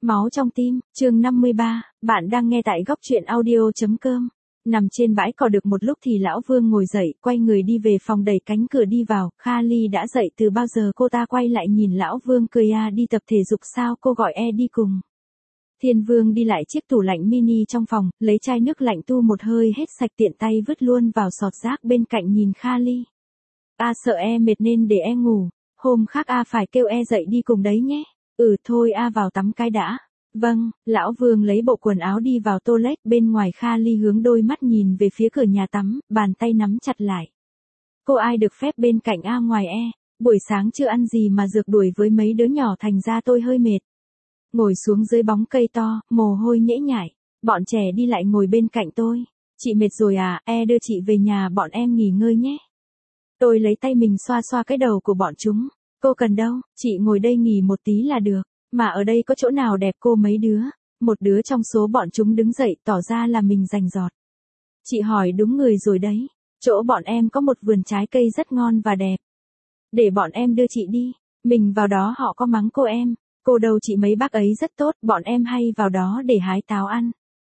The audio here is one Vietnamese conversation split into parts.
Máu trong tim, chương 53, bạn đang nghe tại góc truyện audio.com. Nằm trên bãi cỏ được một lúc thì lão Vương ngồi dậy, quay người đi về phòng, đẩy cánh cửa đi vào. Kha Ly đã dậy từ bao giờ? Cô ta quay lại nhìn lão Vương cười. Đi tập thể dục sao? Cô gọi đi cùng. Thiên Vương đi lại chiếc tủ lạnh mini trong phòng, lấy chai nước lạnh tu một hơi hết sạch, tiện tay vứt luôn vào sọt rác bên cạnh, nhìn Kha Ly. Sợ mệt nên để ngủ, hôm khác phải kêu dậy đi cùng đấy nhé. Thôi vào tắm cái đã. Vâng, lão Vương lấy bộ quần áo đi vào toilet. Bên ngoài Kha Ly hướng đôi mắt nhìn về phía cửa nhà tắm, bàn tay nắm chặt lại. Cô ai được phép bên cạnh ngoài buổi sáng chưa ăn gì mà rượt đuổi với mấy đứa nhỏ, thành ra tôi hơi mệt. Ngồi xuống dưới bóng cây to, mồ hôi nhễ nhại, bọn trẻ đi lại ngồi bên cạnh tôi. Chị mệt rồi đưa chị về nhà bọn em nghỉ ngơi nhé. Tôi lấy tay mình xoa xoa cái đầu của bọn chúng. Cô cần đâu, chị ngồi đây nghỉ một tí là được. Mà ở đây có chỗ nào đẹp cô mấy đứa? Một đứa trong số bọn chúng đứng dậy, tỏ ra là mình rành rọt. Chị hỏi đúng người rồi đấy. Chỗ bọn em có một vườn trái cây rất ngon và đẹp. Để bọn em đưa chị đi. Mình vào đó họ có mắng cô em. Cô đâu chị, mấy bác ấy rất tốt, bọn em hay vào đó để hái táo ăn.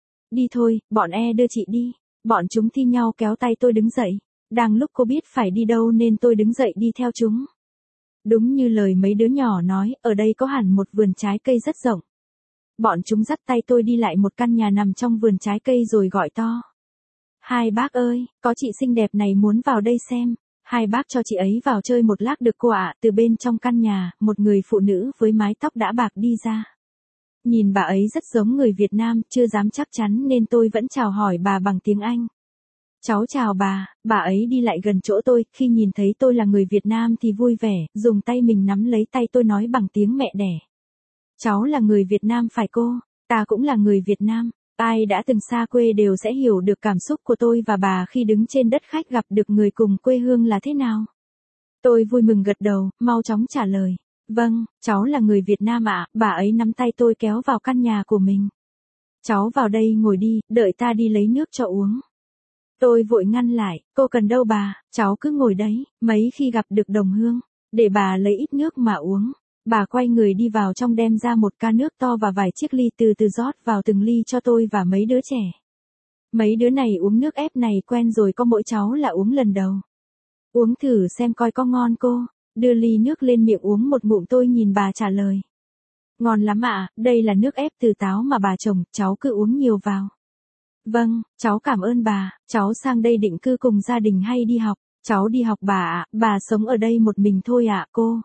Đi thôi, bọn đưa chị đi. Bọn chúng thi nhau kéo tay tôi đứng dậy. Đang lúc cô biết phải đi đâu nên tôi đứng dậy đi theo chúng. Đúng như lời mấy đứa nhỏ nói, ở đây có hẳn một vườn trái cây rất rộng. Bọn chúng dắt tay tôi đi lại một căn nhà nằm trong vườn trái cây rồi gọi to. Hai bác ơi, có chị xinh đẹp này muốn vào đây xem. Hai bác cho chị ấy vào chơi một lát được cô ạ. Từ bên trong căn nhà, một người phụ nữ với mái tóc đã bạc đi ra. Nhìn bà ấy rất giống người Việt Nam, chưa dám chắc chắn nên tôi vẫn chào hỏi bà bằng tiếng Anh. Cháu chào bà ấy đi lại gần chỗ tôi, khi nhìn thấy tôi là người Việt Nam thì vui vẻ, dùng tay mình nắm lấy tay tôi nói bằng tiếng mẹ đẻ. Cháu là người Việt Nam phải cô? Ta cũng là người Việt Nam. Ai đã từng xa quê đều sẽ hiểu được cảm xúc của tôi và bà khi đứng trên đất khách gặp được người cùng quê hương là thế nào. Tôi vui mừng gật đầu, mau chóng trả lời. Vâng, cháu là người Việt Nam ạ. Bà ấy nắm tay tôi kéo vào căn nhà của mình. Cháu vào đây ngồi đi, đợi ta đi lấy nước cho uống. Tôi vội ngăn lại, cô cần đâu bà, cháu cứ ngồi đấy, mấy khi gặp được đồng hương, để bà lấy ít nước mà uống. Bà quay người đi vào trong đem ra một ca nước to và vài chiếc ly, từ từ rót vào từng ly cho tôi và mấy đứa trẻ. Mấy đứa này uống nước ép này quen rồi, có mỗi cháu là uống lần đầu. Uống thử xem coi có ngon cô, đưa ly nước lên miệng uống một ngụm. Tôi nhìn bà trả lời. Ngon lắm ạ, đây là nước ép từ táo mà bà trồng, cháu cứ uống nhiều vào. Vâng, cháu cảm ơn bà, cháu sang đây định cư cùng gia đình hay đi học? Cháu đi học bà ạ. Bà sống ở đây một mình thôi ạ cô?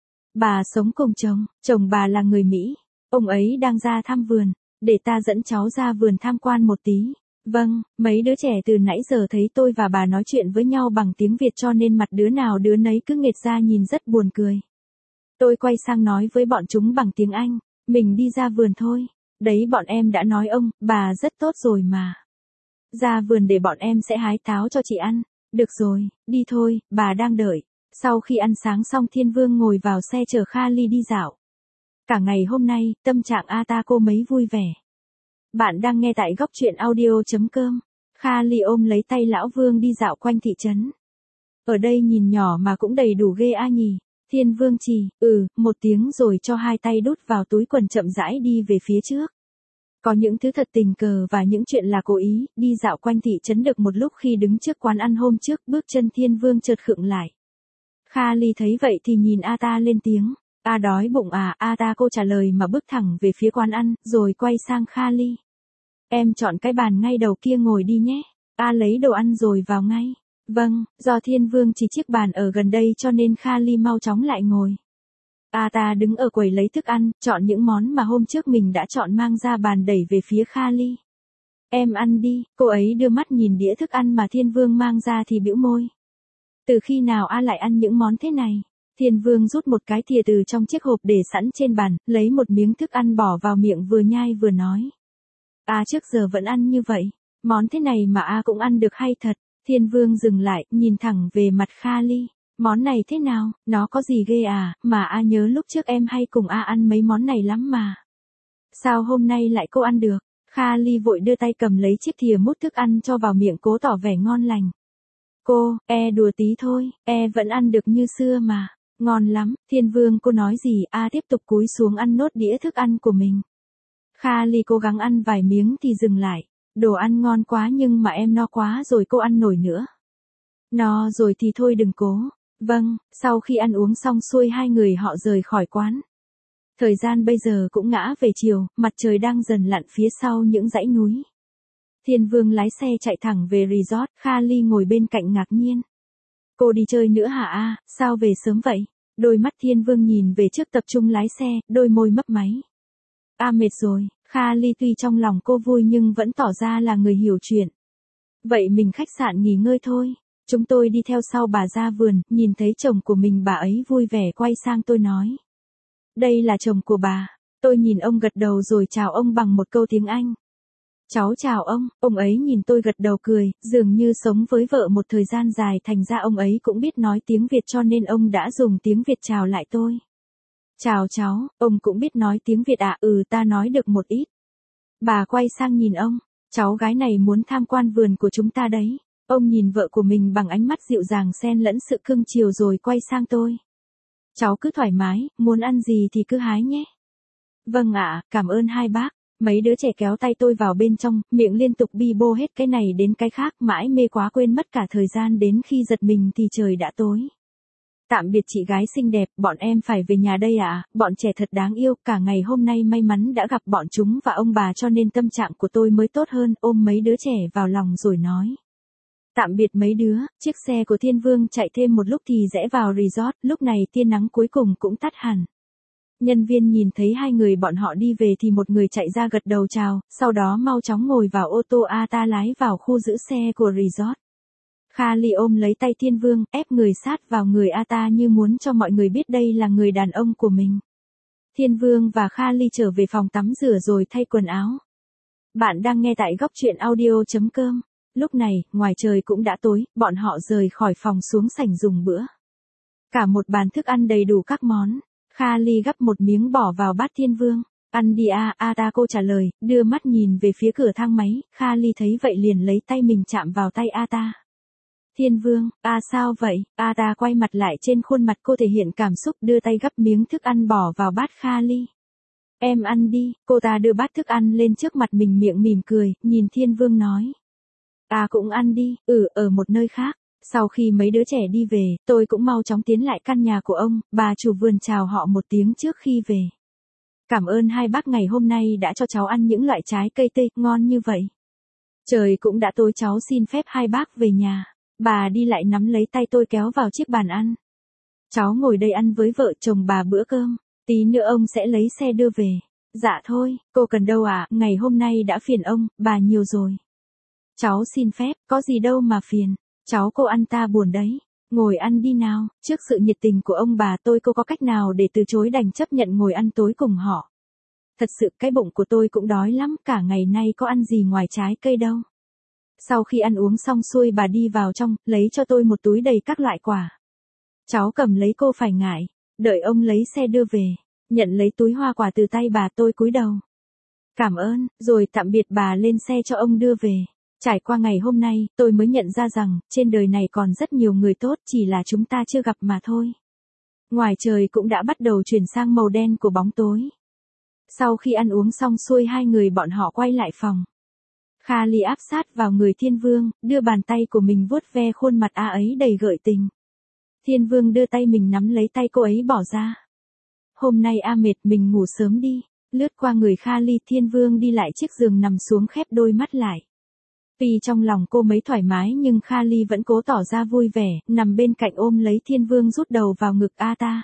Bà sống cùng chồng bà là người Mỹ, ông ấy đang ra thăm vườn, để ta dẫn cháu ra vườn tham quan một tí. Vâng, mấy đứa trẻ từ nãy giờ thấy tôi và bà nói chuyện với nhau bằng tiếng Việt cho nên mặt đứa nào đứa nấy cứ nghệt ra nhìn rất buồn cười. Tôi quay sang nói với bọn chúng bằng tiếng Anh, mình đi ra vườn thôi. Đấy, bọn em đã nói ông, bà rất tốt rồi mà. Ra vườn để bọn em sẽ hái táo cho chị ăn. Được rồi, đi thôi, bà đang đợi. Sau khi ăn sáng xong, Thiên Vương ngồi vào xe chở Kha Ly đi dạo. Cả ngày hôm nay, tâm trạng ta cô mấy vui vẻ. Bạn đang nghe tại góc truyện audio.com. Kha Ly ôm lấy tay lão Vương đi dạo quanh thị trấn. Ở đây nhìn nhỏ mà cũng đầy đủ ghê nhỉ. Thiên Vương chỉ, một tiếng rồi cho hai tay đút vào túi quần, chậm rãi đi về phía trước. Có những thứ thật tình cờ và những chuyện là cố ý. Đi dạo quanh thị trấn được một lúc, khi đứng trước quán ăn hôm trước, bước chân Thiên Vương chợt khựng lại. Kha Ly thấy vậy thì nhìn ta lên tiếng. Đói bụng ta cô trả lời mà bước thẳng về phía quán ăn, rồi quay sang Kha Ly. Em chọn cái bàn ngay đầu kia ngồi đi nhé. Lấy đồ ăn rồi vào ngay. Vâng, do Thiên Vương chỉ chiếc bàn ở gần đây cho nên Kha Ly mau chóng lại ngồi. Ta đứng ở quầy lấy thức ăn, chọn những món mà hôm trước mình đã chọn mang ra bàn, đẩy về phía Kha Ly. Em ăn đi. Cô ấy đưa mắt nhìn đĩa thức ăn mà Thiên Vương mang ra thì bĩu môi. Từ khi nào lại ăn những món thế này? Thiên Vương rút một cái thìa từ trong chiếc hộp để sẵn trên bàn, lấy một miếng thức ăn bỏ vào miệng, vừa nhai vừa nói. Trước giờ vẫn ăn như vậy. Món thế này mà cũng ăn được hay thật. Thiên Vương dừng lại, nhìn thẳng về mặt Kha Ly. Món này thế nào, nó có gì ghê mà nhớ lúc trước em hay cùng ăn mấy món này lắm mà. Sao hôm nay lại cô ăn được? Kha Ly vội đưa tay cầm lấy chiếc thìa múc thức ăn cho vào miệng, cố tỏ vẻ ngon lành. Cô, đùa tí thôi, vẫn ăn được như xưa mà. Ngon lắm. Thiên Vương cô nói gì? Tiếp tục cúi xuống ăn nốt đĩa thức ăn của mình. Kha Ly cố gắng ăn vài miếng thì dừng lại. Đồ ăn ngon quá nhưng mà em no quá rồi cô ăn nổi nữa. No rồi thì thôi đừng cố. Vâng, sau khi ăn uống xong xuôi hai người họ rời khỏi quán. Thời gian bây giờ cũng ngã về chiều, mặt trời đang dần lặn phía sau những dãy núi. Thiên Vương lái xe chạy thẳng về resort, Kha Ly ngồi bên cạnh ngạc nhiên. Cô đi chơi nữa hả a? Sao về sớm vậy? Đôi mắt Thiên Vương nhìn về trước tập trung lái xe, đôi môi mấp máy. Mệt rồi, Kha Ly tuy trong lòng cô vui nhưng vẫn tỏ ra là người hiểu chuyện. Vậy mình khách sạn nghỉ ngơi thôi. Chúng tôi đi theo sau bà ra vườn, nhìn thấy chồng của mình bà ấy vui vẻ quay sang tôi nói. Đây là chồng của bà. Tôi nhìn ông gật đầu rồi chào ông bằng một câu tiếng Anh. Cháu chào ông ấy nhìn tôi gật đầu cười, dường như sống với vợ một thời gian dài thành ra ông ấy cũng biết nói tiếng Việt cho nên ông đã dùng tiếng Việt chào lại tôi. Chào cháu, ông cũng biết nói tiếng Việt à? Ta nói được một ít. Bà quay sang nhìn ông, cháu gái này muốn tham quan vườn của chúng ta đấy. Ông nhìn vợ của mình bằng ánh mắt dịu dàng xen lẫn sự cưng chiều rồi quay sang tôi. Cháu cứ thoải mái, muốn ăn gì thì cứ hái nhé. Vâng ạ, cảm ơn hai bác. Mấy đứa trẻ kéo tay tôi vào bên trong, miệng liên tục bi bô hết cái này đến cái khác, mãi mê quá quên mất cả thời gian, đến khi giật mình thì trời đã tối. Tạm biệt chị gái xinh đẹp, bọn em phải về nhà đây ạ. Bọn trẻ thật đáng yêu, cả ngày hôm nay may mắn đã gặp bọn chúng và ông bà cho nên tâm trạng của tôi mới tốt hơn, ôm mấy đứa trẻ vào lòng rồi nói. Tạm biệt mấy đứa, chiếc xe của Thiên Vương chạy thêm một lúc thì rẽ vào resort, lúc này tia nắng cuối cùng cũng tắt hẳn. Nhân viên nhìn thấy hai người bọn họ đi về thì một người chạy ra gật đầu chào, sau đó mau chóng ngồi vào ô tô ta lái vào khu giữ xe của resort. Kha Ly ôm lấy tay Thiên Vương, ép người sát vào người ta như muốn cho mọi người biết đây là người đàn ông của mình. Thiên Vương và Kha Ly trở về phòng tắm rửa rồi thay quần áo. Bạn đang nghe tại góc truyện audio.com. Lúc này, ngoài trời cũng đã tối, bọn họ rời khỏi phòng xuống sảnh dùng bữa. Cả một bàn thức ăn đầy đủ các món. Kha Ly gắp một miếng bỏ vào bát Thiên Vương. Ăn đi ta cô trả lời, đưa mắt nhìn về phía cửa thang máy. Kha Ly thấy vậy liền lấy tay mình chạm vào tay ta. Thiên Vương, sao vậy? Ta quay mặt lại, trên khuôn mặt cô thể hiện cảm xúc, đưa tay gắp miếng thức ăn bỏ vào bát Kha Ly. Em ăn đi, cô ta đưa bát thức ăn lên trước mặt mình, miệng mỉm cười, nhìn Thiên Vương nói. Cũng ăn đi, ở một nơi khác. Sau khi mấy đứa trẻ đi về, tôi cũng mau chóng tiến lại căn nhà của ông, bà chủ vườn chào họ một tiếng trước khi về. Cảm ơn hai bác ngày hôm nay đã cho cháu ăn những loại trái cây tươi ngon như vậy. Trời cũng đã tối, cháu xin phép hai bác về nhà. Bà đi lại nắm lấy tay tôi kéo vào chiếc bàn ăn. Cháu ngồi đây ăn với vợ chồng bà bữa cơm, tí nữa ông sẽ lấy xe đưa về. Dạ thôi, cô cần đâu ngày hôm nay đã phiền ông, bà nhiều rồi. Cháu xin phép, có gì đâu mà phiền, cháu cô ăn ta buồn đấy. Ngồi ăn đi nào, trước sự nhiệt tình của ông bà tôi cô có cách nào để từ chối, đành chấp nhận ngồi ăn tối cùng họ. Thật sự cái bụng của tôi cũng đói lắm, cả ngày nay có ăn gì ngoài trái cây đâu. Sau khi ăn uống xong xuôi bà đi vào trong, lấy cho tôi một túi đầy các loại quả. Cháu cầm lấy, cô phải ngại, đợi ông lấy xe đưa về. Nhận lấy túi hoa quả từ tay bà, tôi cúi đầu. Cảm ơn, rồi tạm biệt bà lên xe cho ông đưa về. Trải qua ngày hôm nay, tôi mới nhận ra rằng, trên đời này còn rất nhiều người tốt, chỉ là chúng ta chưa gặp mà thôi. Ngoài trời cũng đã bắt đầu chuyển sang màu đen của bóng tối. Sau khi ăn uống xong xuôi hai người bọn họ quay lại phòng. Kha Ly áp sát vào người Thiên Vương, đưa bàn tay của mình vuốt ve khuôn mặt ấy đầy gợi tình. Thiên Vương đưa tay mình nắm lấy tay cô ấy bỏ ra. Hôm nay mệt, mình ngủ sớm đi. Lướt qua người Kha Ly, Thiên Vương đi lại chiếc giường nằm xuống khép đôi mắt lại. Tuy trong lòng cô mấy thoải mái nhưng Kha Ly vẫn cố tỏ ra vui vẻ, nằm bên cạnh ôm lấy Thiên Vương rút đầu vào ngực ta.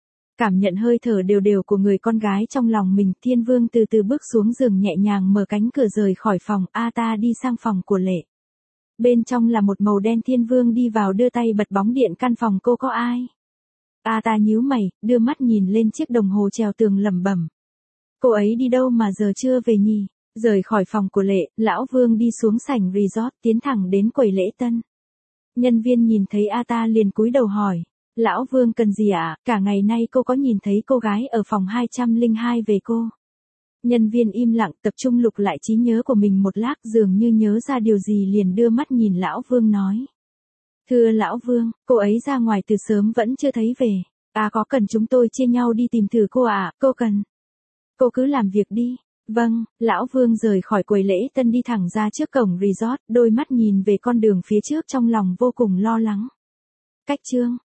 Cảm nhận hơi thở đều đều của người con gái trong lòng mình, Thiên Vương từ từ bước xuống giường, nhẹ nhàng mở cánh cửa rời khỏi phòng, ta đi sang phòng của Lệ. Bên trong là một màu đen, Thiên Vương đi vào đưa tay bật bóng điện, căn phòng cô có ai? Ta nhíu mày, đưa mắt nhìn lên chiếc đồng hồ treo tường lẩm bẩm. Cô ấy đi đâu mà giờ chưa về nhỉ? Rời khỏi phòng của Lệ, Lão Vương đi xuống sảnh resort, tiến thẳng đến quầy lễ tân. Nhân viên nhìn thấy ta liền cúi đầu hỏi. Lão Vương cần gì ạ? Cả ngày nay cô có nhìn thấy cô gái ở phòng 202 về cô? Nhân viên im lặng, tập trung lục lại trí nhớ của mình một lát, dường như nhớ ra điều gì liền đưa mắt nhìn Lão Vương nói. Thưa Lão Vương, cô ấy ra ngoài từ sớm vẫn chưa thấy về. Có cần chúng tôi chia nhau đi tìm thử cô ạ? Cô cần. Cô cứ làm việc đi. Vâng, lão Vương rời khỏi quầy lễ tân đi thẳng ra trước cổng resort, đôi mắt nhìn về con đường phía trước trong lòng vô cùng lo lắng. Cách chương